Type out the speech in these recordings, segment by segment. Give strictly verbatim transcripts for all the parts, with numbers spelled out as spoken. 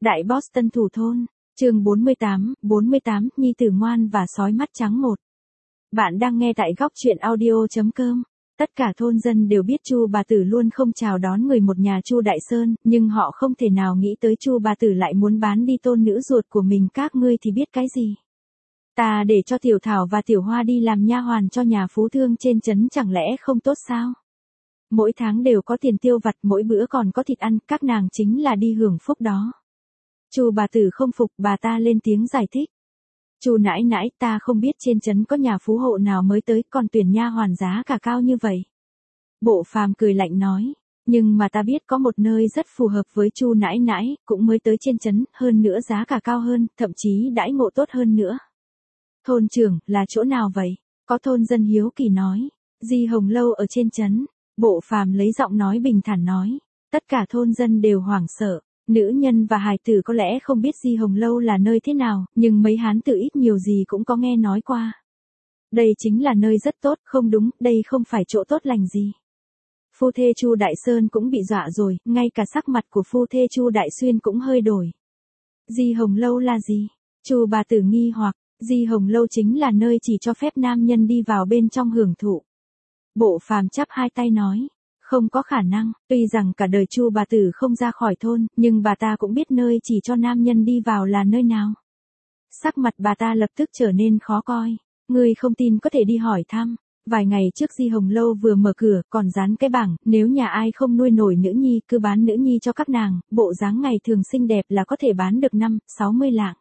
Đại Boston thủ thôn, chương bốn mươi tám, bốn mươi tám, Nhi tử ngoan và sói mắt trắng một. Bạn đang nghe tại góc truyện audio chấm com. Tất cả thôn dân đều biết Chu bà tử luôn không chào đón người một nhà Chu Đại Sơn, nhưng họ không thể nào nghĩ tới Chu bà tử lại muốn bán đi tôn nữ ruột của mình. Các ngươi thì biết cái gì? Ta để cho Tiểu Thảo và Tiểu Hoa đi làm nha hoàn cho nhà phú thương trên trấn chẳng lẽ không tốt sao? Mỗi tháng đều có tiền tiêu vặt, mỗi bữa còn có thịt ăn, các nàng chính là đi hưởng phúc đó. Chu bà tử không phục, bà ta lên tiếng giải thích. Chu nãi nãi, ta không biết trên trấn có nhà phú hộ nào mới tới, còn tuyển nha hoàn giá cả cao như vậy. Bộ Phàm cười lạnh nói, nhưng mà ta biết có một nơi rất phù hợp với Chu nãi nãi, cũng mới tới trên trấn, hơn nữa giá cả cao hơn, thậm chí đãi ngộ tốt hơn nữa. Thôn trưởng, là chỗ nào vậy? Có thôn dân hiếu kỳ nói. Di Hồng Lâu ở trên trấn. Bộ Phàm lấy giọng nói bình thản nói. Tất cả thôn dân đều hoảng sợ. Nữ nhân và hài tử có lẽ không biết Di Hồng Lâu là nơi thế nào, nhưng mấy hán tử ít nhiều gì cũng có nghe nói qua. Đây chính là nơi rất tốt, không đúng, đây không phải chỗ tốt lành gì. Phu thê Chu Đại Sơn cũng bị dọa rồi, ngay cả sắc mặt của phu thê Chu Đại Xuyên cũng hơi đổi. Di Hồng Lâu là gì? Chu bà tử nghi hoặc, Di Hồng Lâu chính là nơi chỉ cho phép nam nhân đi vào bên trong hưởng thụ. Bộ Phàm chắp hai tay nói. Không có khả năng, tuy rằng cả đời Chu bà tử không ra khỏi thôn, nhưng bà ta cũng biết nơi chỉ cho nam nhân đi vào là nơi nào. Sắc mặt bà ta lập tức trở nên khó coi. Ngươi không tin có thể đi hỏi thăm. Vài ngày trước Di Hồng Lâu vừa mở cửa, còn dán cái bảng, nếu nhà ai không nuôi nổi nữ nhi, cứ bán nữ nhi cho các nàng, bộ dáng ngày thường xinh đẹp là có thể bán được năm, sáu mươi lạng.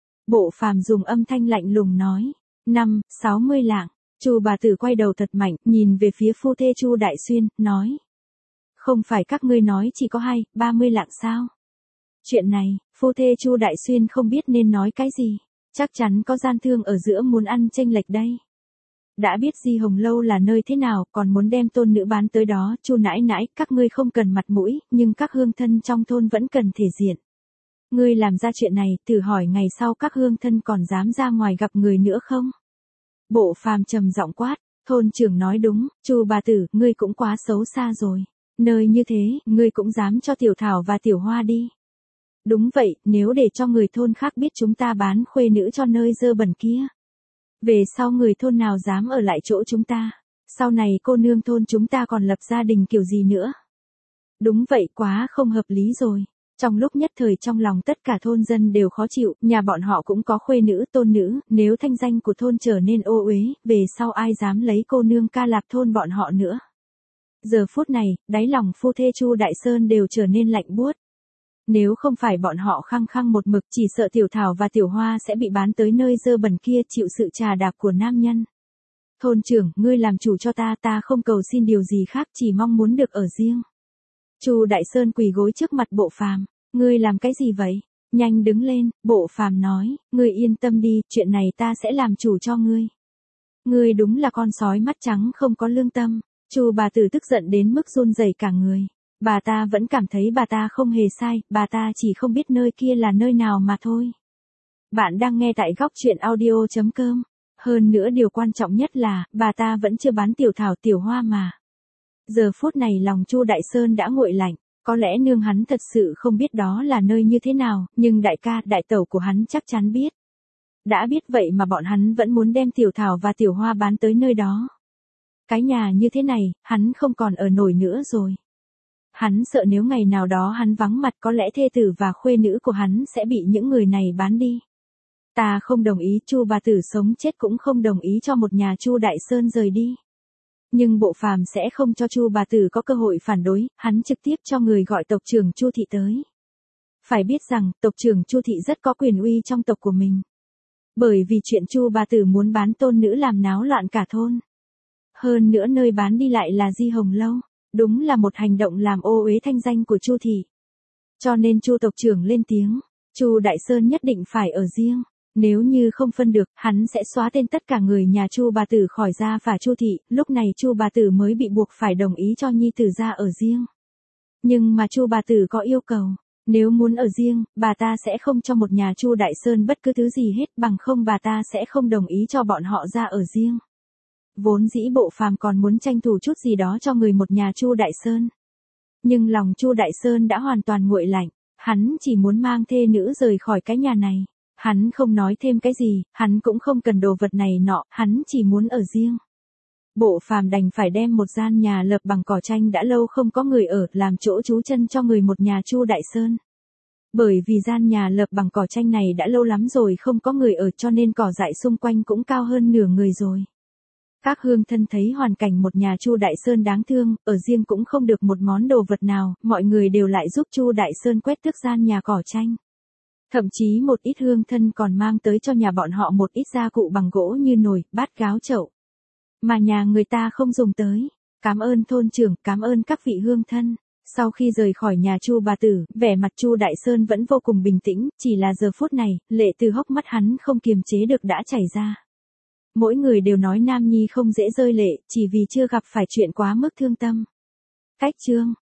Bộ Phàm dùng âm thanh lạnh lùng nói, năm, sáu mươi lạng. Chu bà tử quay đầu thật mạnh, nhìn về phía phu thê Chu Đại Xuyên, nói. Không phải các ngươi nói chỉ có hai, ba mươi lạng sao? Chuyện này, phu thê Chu Đại Xuyên không biết nên nói cái gì. Chắc chắn có gian thương ở giữa muốn ăn chênh lệch đây. Đã biết Di Hồng Lâu là nơi thế nào, còn muốn đem tôn nữ bán tới đó, Chu nãi nãi, các ngươi không cần mặt mũi, nhưng các hương thân trong thôn vẫn cần thể diện. Ngươi làm ra chuyện này, thử hỏi ngày sau các hương thân còn dám ra ngoài gặp người nữa không? Bộ Phàm trầm giọng quát, thôn trưởng nói đúng, Chu bà tử, ngươi cũng quá xấu xa rồi. Nơi như thế, ngươi cũng dám cho Tiểu Thảo và Tiểu Hoa đi. Đúng vậy, nếu để cho người thôn khác biết chúng ta bán khuê nữ cho nơi dơ bẩn kia. Về sau người thôn nào dám ở lại chỗ chúng ta, sau này cô nương thôn chúng ta còn lập gia đình kiểu gì nữa. Đúng vậy, quá không hợp lý rồi. Trong lúc nhất thời trong lòng tất cả thôn dân đều khó chịu, nhà bọn họ cũng có khuê nữ, tôn nữ, nếu thanh danh của thôn trở nên ô uế, về sau ai dám lấy cô nương ca lạp thôn bọn họ nữa. Giờ phút này, đáy lòng phu thê Chu Đại Sơn đều trở nên lạnh buốt. Nếu không phải bọn họ khăng khăng một mực, chỉ sợ Tiểu Thảo và Tiểu Hoa sẽ bị bán tới nơi dơ bẩn kia chịu sự trà đạp của nam nhân. Thôn trưởng, ngươi làm chủ cho ta, ta không cầu xin điều gì khác, chỉ mong muốn được ở riêng. Chu Đại Sơn quỳ gối trước mặt Bộ Phàm, ngươi làm cái gì vậy? Nhanh đứng lên, Bộ Phàm nói, ngươi yên tâm đi, chuyện này ta sẽ làm chủ cho ngươi. Ngươi đúng là con sói mắt trắng không có lương tâm. Chu bà tử tức giận đến mức run rẩy cả người. Bà ta vẫn cảm thấy bà ta không hề sai, bà ta chỉ không biết nơi kia là nơi nào mà thôi. Bạn đang nghe tại góc truyện audio chấm com. Hơn nữa điều quan trọng nhất là, bà ta vẫn chưa bán Tiểu Thảo Tiểu Hoa mà. Giờ phút này lòng Chu Đại Sơn đã nguội lạnh, có lẽ nương hắn thật sự không biết đó là nơi như thế nào, nhưng đại ca, đại tẩu của hắn chắc chắn biết. Đã biết vậy mà bọn hắn vẫn muốn đem Tiểu Thảo và Tiểu Hoa bán tới nơi đó. Cái nhà như thế này, hắn không còn ở nổi nữa rồi. Hắn sợ nếu ngày nào đó hắn vắng mặt có lẽ thê tử và khuê nữ của hắn sẽ bị những người này bán đi. Ta không đồng ý, Chu bà tử sống chết cũng không đồng ý cho một nhà Chu Đại Sơn rời đi. Nhưng Bộ Phàm sẽ không cho Chu bà tử có cơ hội phản đối, hắn trực tiếp cho người gọi tộc trưởng Chu thị tới. Phải biết rằng, tộc trưởng Chu thị rất có quyền uy trong tộc của mình. Bởi vì chuyện Chu bà tử muốn bán tôn nữ làm náo loạn cả thôn. Hơn nữa nơi bán đi lại là Di Hồng Lâu, đúng là một hành động làm ô uế thanh danh của Chu thị. Cho nên Chu tộc trưởng lên tiếng, Chu Đại Sơn nhất định phải ở riêng. Nếu như không phân được, hắn sẽ xóa tên tất cả người nhà Chu bà tử khỏi gia phả Chu thị, lúc này Chu bà tử mới bị buộc phải đồng ý cho nhi tử ra ở riêng. Nhưng mà Chu bà tử có yêu cầu, nếu muốn ở riêng, bà ta sẽ không cho một nhà Chu Đại Sơn bất cứ thứ gì hết, bằng không bà ta sẽ không đồng ý cho bọn họ ra ở riêng. Vốn dĩ Bộ Phàm còn muốn tranh thủ chút gì đó cho người một nhà Chu Đại Sơn. Nhưng lòng Chu Đại Sơn đã hoàn toàn nguội lạnh. Hắn chỉ muốn mang thê nữ rời khỏi cái nhà này. Hắn không nói thêm cái gì, hắn cũng không cần đồ vật này nọ, hắn chỉ muốn ở riêng. Bộ phàm đành phải đem một gian nhà lợp bằng cỏ tranh đã lâu không có người ở, làm chỗ trú chân cho người một nhà Chu Đại Sơn. Bởi vì gian nhà lợp bằng cỏ tranh này đã lâu lắm rồi không có người ở, cho nên cỏ dại xung quanh cũng cao hơn nửa người rồi. Các hương thân thấy hoàn cảnh một nhà Chu Đại Sơn đáng thương, ở riêng cũng không được một món đồ vật nào, mọi người đều lại giúp Chu Đại Sơn quét tước gian nhà cỏ tranh. Thậm chí một ít hương thân còn mang tới cho nhà bọn họ một ít gia cụ bằng gỗ như nồi, bát gáo chậu. Mà nhà người ta không dùng tới. Cảm ơn thôn trưởng, cảm ơn các vị hương thân. Sau khi rời khỏi nhà Chu bà tử, vẻ mặt Chu Đại Sơn vẫn vô cùng bình tĩnh, chỉ là giờ phút này, lệ từ hốc mắt hắn không kiềm chế được đã chảy ra. Mỗi người đều nói Nam Nhi không dễ rơi lệ, chỉ vì chưa gặp phải chuyện quá mức thương tâm. Cách chương